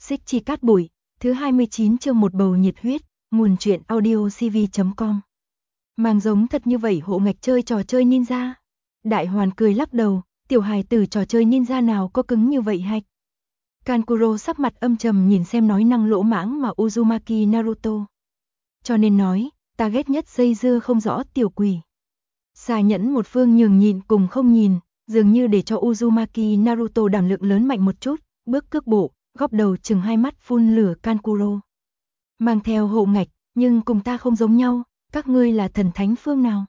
Xích chi cát bụi, thứ 29 chương một bầu nhiệt huyết, nguồn truyện audio cv.com. Mang giống thật như vậy hộ ngạch chơi trò chơi ninja. Đại Hoàn cười lắc đầu, tiểu hài tử trò chơi ninja nào có cứng như vậy hạch. Kankuro sắc mặt âm trầm nhìn xem nói năng lỗ mãng mà Uzumaki Naruto. Cho nên nói, ta ghét nhất dây dưa không rõ tiểu quỷ. Xà nhẫn một phương nhường nhịn cùng không nhìn, dường như để cho Uzumaki Naruto đảm lượng lớn mạnh một chút, bước cước bộ, góp đầu chừng hai mắt phun lửa Kankuro. Mang theo hộ ngạch, nhưng cùng ta không giống nhau, các ngươi là thần thánh phương nào?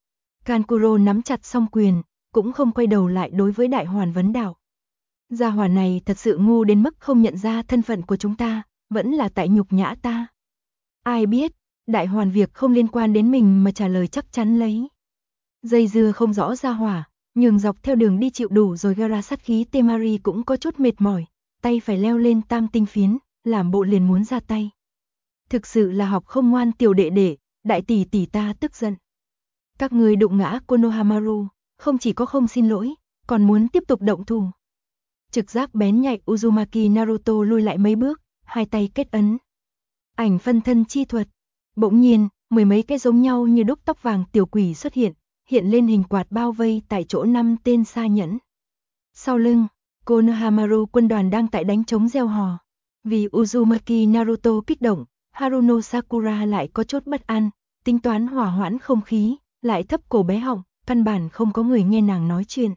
Kankuro nắm chặt song quyền, cũng không quay đầu lại đối với Đại Hoàn vấn đạo. Gia hỏa này thật sự ngu đến mức không nhận ra thân phận của chúng ta, vẫn là tại nhục nhã ta. Ai biết, Đại Hoàn việc không liên quan đến mình mà trả lời chắc chắn lấy. Dây dưa không rõ gia hỏa, nhường dọc theo đường đi chịu đủ rồi gara sát khí Temari cũng có chút mệt mỏi, tay phải leo lên tam tinh phiến, làm bộ liền muốn ra tay. Thực sự là học không ngoan tiểu đệ đệ, đại tỷ tỷ ta tức giận. Các ngươi đụng ngã Konohamaru, không chỉ có không xin lỗi, còn muốn tiếp tục động thủ. Trực giác bén nhạy Uzumaki Naruto lùi lại mấy bước, hai tay kết ấn. Ảnh phân thân chi thuật. Bỗng nhiên, mười mấy cái giống nhau như đúc tóc vàng tiểu quỷ xuất hiện, hiện lên hình quạt bao vây tại chỗ 5 tên sa nhẫn. Sau lưng, Konohamaru quân đoàn đang tại đánh trống reo hò. Vì Uzumaki Naruto kích động, Haruno Sakura lại có chút bất an, tính toán hòa hoãn không khí, lại thấp cổ bé họng, căn bản không có người nghe nàng nói chuyện.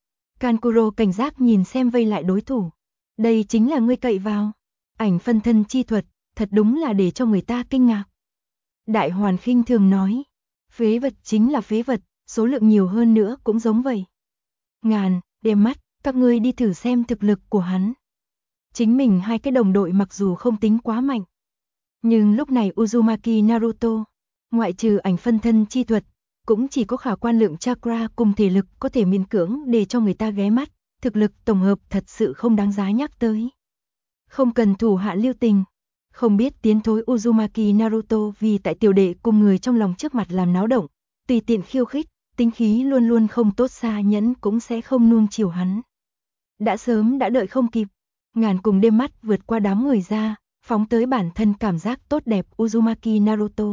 Kankuro cảnh giác nhìn xem vây lại đối thủ. Đây chính là ngươi cậy vào. Ảnh phân thân chi thuật, thật đúng là để cho người ta kinh ngạc. Đại Hoàn khinh thường nói, phế vật chính là phế vật, số lượng nhiều hơn nữa cũng giống vậy. Ngàn, đem mắt, các ngươi đi thử xem thực lực của hắn. Chính mình hai cái đồng đội mặc dù không tính quá mạnh. Nhưng lúc này Uzumaki Naruto, ngoại trừ ảnh phân thân chi thuật, cũng chỉ có khả quan lượng chakra cùng thể lực có thể miễn cưỡng để cho người ta ghé mắt, thực lực tổng hợp thật sự không đáng giá nhắc tới. Không cần thủ hạ lưu tình, không biết tiến thối Uzumaki Naruto vì tại tiểu đệ cùng người trong lòng trước mặt làm náo động, tùy tiện khiêu khích, tính khí luôn luôn không tốt xa nhẫn cũng sẽ không nuông chiều hắn. Đã sớm đã đợi không kịp, ngàn cùng đêm mắt vượt qua đám người ra, phóng tới bản thân cảm giác tốt đẹp Uzumaki Naruto.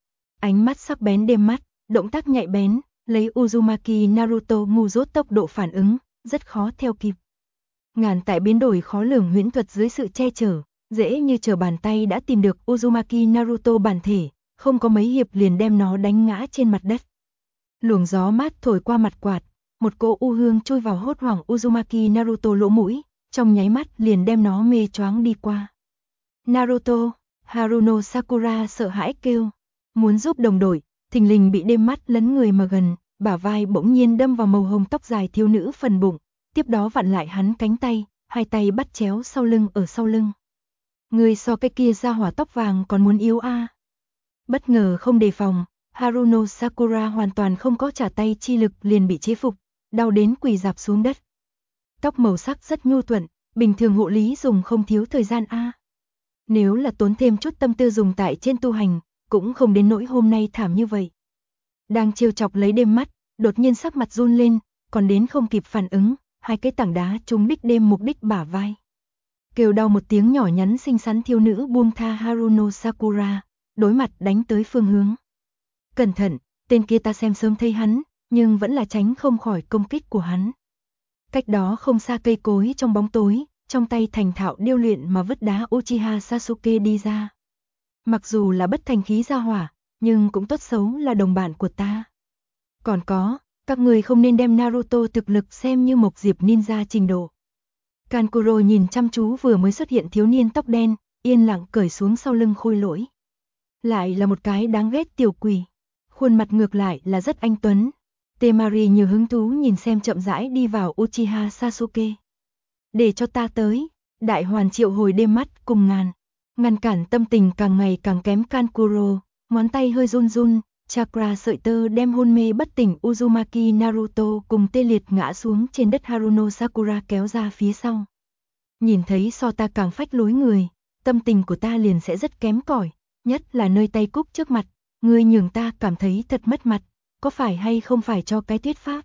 Ánh mắt sắc bén đêm mắt, động tác nhạy bén, lấy Uzumaki Naruto ngu dốt tốc độ phản ứng, rất khó theo kịp. Ngàn tại biến đổi khó lường huyễn thuật dưới sự che chở, dễ như trở bàn tay đã tìm được Uzumaki Naruto bản thể, không có mấy hiệp liền đem nó đánh ngã trên mặt đất. Luồng gió mát thổi qua mặt quạt, một cỗ u hương chui vào hốt hoảng Uzumaki Naruto lỗ mũi, trong nháy mắt liền đem nó mê choáng đi qua. Naruto, Haruno Sakura sợ hãi kêu, muốn giúp đồng đội, thình lình bị đêm mắt lấn người mà gần, bả vai bỗng nhiên đâm vào màu hồng tóc dài thiếu nữ phần bụng, tiếp đó vặn lại hắn cánh tay, hai tay bắt chéo sau lưng ở sau lưng. Người so cái kia ra hỏa tóc vàng còn muốn yếu a. Bất ngờ không đề phòng, Haruno Sakura hoàn toàn không có trả tay chi lực liền bị chế phục, đau đến quỳ rạp xuống đất. Tóc màu sắc rất nhu thuận, bình thường hộ lý dùng không thiếu thời gian a. Nếu là tốn thêm chút tâm tư dùng tại trên tu hành, cũng không đến nỗi hôm nay thảm như vậy. Đang trêu chọc lấy đêm mắt, đột nhiên sắc mặt run lên, còn đến không kịp phản ứng, hai cái tảng đá trúng đích đêm mục đích bả vai. Kêu đau một tiếng nhỏ nhắn xinh xắn thiếu nữ buông tha Haruno Sakura, đối mặt đánh tới phương hướng. Cẩn thận, tên kia ta xem sớm thấy hắn, nhưng vẫn là tránh không khỏi công kích của hắn. Cách đó không xa cây cối trong bóng tối, trong tay thành thạo điêu luyện mà vứt đá Uchiha Sasuke đi ra. Mặc dù là bất thành khí ra hỏa, nhưng cũng tốt xấu là đồng bạn của ta. Còn có, các người không nên đem Naruto thực lực xem như một diệp ninja trình độ. Kankuro nhìn chăm chú vừa mới xuất hiện thiếu niên tóc đen, yên lặng cởi xuống sau lưng khôi lỗi. Lại là một cái đáng ghét tiểu quỷ. Khuôn mặt ngược lại là rất anh tuấn. Temari nhiều hứng thú nhìn xem chậm rãi đi vào Uchiha Sasuke. Để cho ta tới, Đại Hoàn triệu hồi đêm mắt cùng ngăn cản tâm tình càng ngày càng kém Kankuro, ngón tay hơi run run, chakra sợi tơ đem hôn mê bất tỉnh Uzumaki Naruto cùng tê liệt ngã xuống trên đất Haruno Sakura kéo ra phía sau. Nhìn thấy so ta càng phách lối người, tâm tình của ta liền sẽ rất kém cỏi, nhất là nơi tay cúc trước mặt, ngươi nhường ta cảm thấy thật mất mặt, có phải hay không phải cho cái thuyết pháp.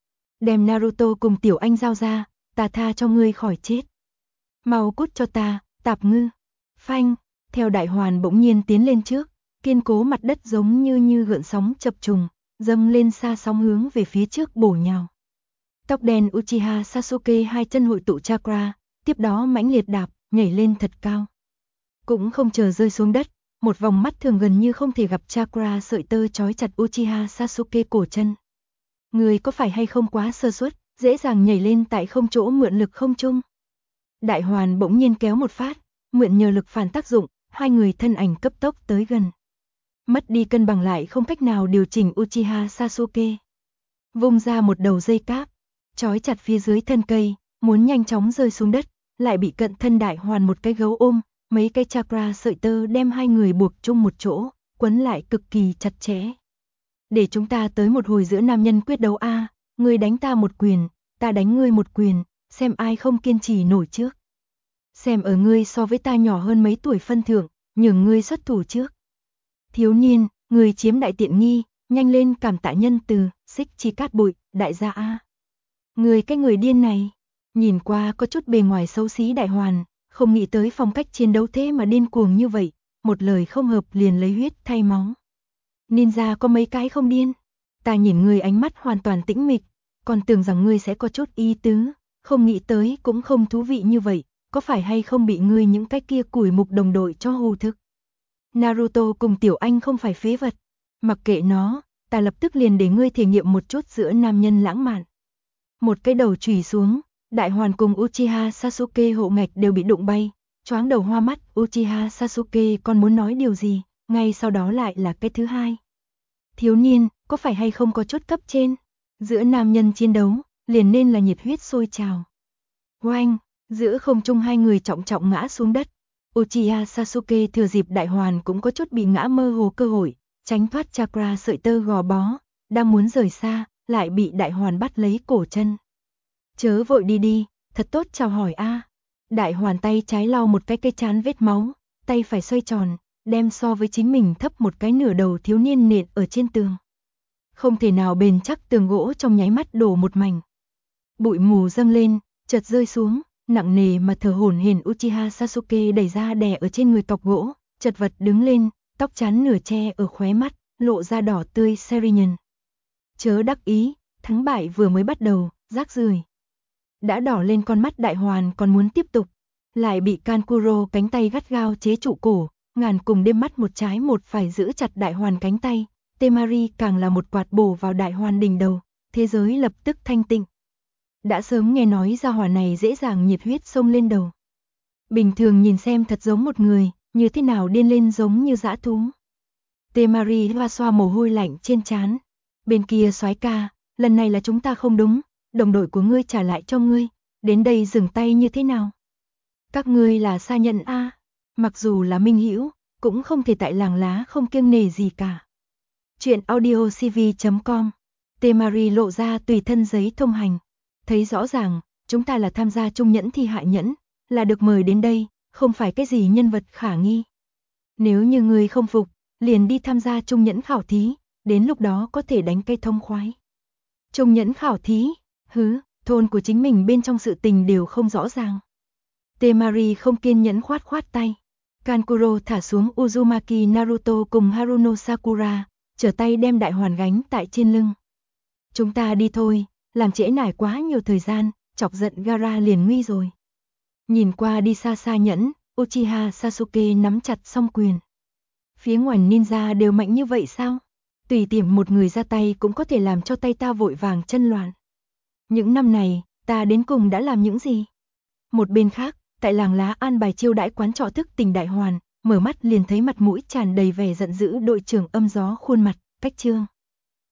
Đem Naruto cùng tiểu anh giao ra, ta tha cho ngươi khỏi chết. Mau cút cho ta Tạp ngư. Phanh, theo đại hoàn bỗng nhiên tiến lên trước, kiên cố mặt đất giống như gợn sóng chập trùng, dâng lên xa sóng hướng về phía trước bổ nhào. Tóc đen Uchiha Sasuke hai chân hội tụ chakra, tiếp đó mãnh liệt đạp, nhảy lên thật cao. Cũng không chờ rơi xuống đất, một vòng mắt thường gần như không thể gặp chakra sợi tơ trói chặt Uchiha Sasuke cổ chân. Người có phải hay không quá sơ suất, dễ dàng nhảy lên tại không chỗ mượn lực không trung. Đại hoàn bỗng nhiên kéo một phát, mượn nhờ lực phản tác dụng, hai người thân ảnh cấp tốc tới gần. Mất đi cân bằng lại không cách nào điều chỉnh Uchiha Sasuke. Vung ra một đầu dây cáp, trói chặt phía dưới thân cây, muốn nhanh chóng rơi xuống đất, lại bị cận thân đại hoàn một cái gấu ôm, mấy cái chakra sợi tơ đem hai người buộc chung một chỗ, quấn lại cực kỳ chặt chẽ. Để chúng ta tới một hồi giữa nam nhân quyết đấu a, ngươi đánh ta một quyền, ta đánh ngươi một quyền, xem ai không kiên trì nổi trước. Xem ở ngươi so với ta nhỏ hơn mấy tuổi phân thượng, nhường ngươi xuất thủ trước. Thiếu niên, ngươi chiếm đại tiện nghi, nhanh lên cảm tạ nhân từ, xích chi cát bụi, đại gia a. Ngươi cái người điên này, nhìn qua có chút bề ngoài xấu xí đại hoàn, không nghĩ tới phong cách chiến đấu thế mà điên cuồng như vậy, một lời không hợp liền lấy huyết thay máu. Ninja có mấy cái không điên, ta nhìn ngươi ánh mắt hoàn toàn tĩnh mịch, còn tưởng rằng ngươi sẽ có chút ý tứ, không nghĩ tới cũng không thú vị như vậy, có phải hay không bị ngươi những cái kia củi mục đồng đội cho hù thức. Naruto cùng Tiểu Anh không phải phế vật, mặc kệ nó, ta lập tức liền để ngươi thể nghiệm một chút giữa nam nhân lãng mạn. Một cái đầu chùy xuống, đại hoàn cùng Uchiha Sasuke hộ ngạch đều bị đụng bay, choáng đầu hoa mắt, Uchiha Sasuke còn muốn nói điều gì, ngay sau đó lại là cái thứ hai. Thiếu niên, có phải hay không có chút cấp trên? Giữa nam nhân chiến đấu, liền nên là nhiệt huyết sôi trào. Oanh, giữa không trung hai người trọng trọng ngã xuống đất. Uchiha Sasuke thừa dịp đại hoàn cũng có chút bị ngã mơ hồ cơ hội, tránh thoát chakra sợi tơ gò bó, đang muốn rời xa, lại bị đại hoàn bắt lấy cổ chân. Chớ vội đi đi, thật tốt chào hỏi a. Đại hoàn tay trái lau một cái trán vết máu, tay phải xoay tròn, đem so với chính mình thấp một cái nửa đầu thiếu niên nện ở trên tường. Không thể nào bền chắc tường gỗ trong nháy mắt đổ một mảnh. Bụi mù dâng lên, chợt rơi xuống, nặng nề mà thở hổn hển Uchiha Sasuke đẩy ra đè ở trên người cọc gỗ, chật vật đứng lên, tóc chán nửa che ở khóe mắt, lộ ra đỏ tươi Serenian. Chớ đắc ý, thắng bại vừa mới bắt đầu, rác rưởi. Đã đỏ lên con mắt đại hoàn còn muốn tiếp tục, lại bị Kankuro cánh tay gắt gao chế trụ cổ, ngàn cùng đêm mắt một trái một phải giữ chặt đại hoàn cánh tay, Temari càng là một quạt bổ vào đại hoàn đỉnh đầu, thế giới lập tức thanh tịnh. Đã sớm nghe nói gia hỏa này dễ dàng nhiệt huyết xông lên đầu. Bình thường nhìn xem thật giống một người, như thế nào điên lên giống như dã thú. Temari xoa xoa mồ hôi lạnh trên trán. Bên kia soái ca, lần này là chúng ta không đúng, đồng đội của ngươi trả lại cho ngươi, đến đây dừng tay như thế nào? Các ngươi là xa nhận a, mặc dù là minh hữu, cũng không thể tại làng lá không kiêng nể gì cả. Chuyện audiocv.com. Temari lộ ra tùy thân giấy thông hành. Thấy rõ ràng, chúng ta là tham gia chung nhẫn thi hạ nhẫn, là được mời đến đây, không phải cái gì nhân vật khả nghi. Nếu như ngươi không phục, liền đi tham gia chung nhẫn khảo thí, đến lúc đó có thể đánh cây thông khoái. Chung nhẫn khảo thí, thôn của chính mình bên trong sự tình đều không rõ ràng. Temari không kiên nhẫn khoát khoát tay. Kankuro thả xuống Uzumaki Naruto cùng Haruno Sakura, trở tay đem đại hoàn gánh tại trên lưng. Chúng ta đi thôi, làm trễ nải quá nhiều thời gian, chọc giận Gaara liền nguy rồi. Nhìn qua đi xa xa nhẫn, Uchiha Sasuke nắm chặt song quyền. Phía ngoài ninja đều mạnh như vậy sao? Tùy tiện một người ra tay cũng có thể làm cho tay ta vội vàng chân loạn. Những năm này, ta đến cùng đã làm những gì? Một bên khác, tại làng lá an bài chiêu đãi quán trọ thức tỉnh đại hoàn, mở mắt liền thấy mặt mũi tràn đầy vẻ giận dữ đội trưởng âm gió khuôn mặt, cách trương.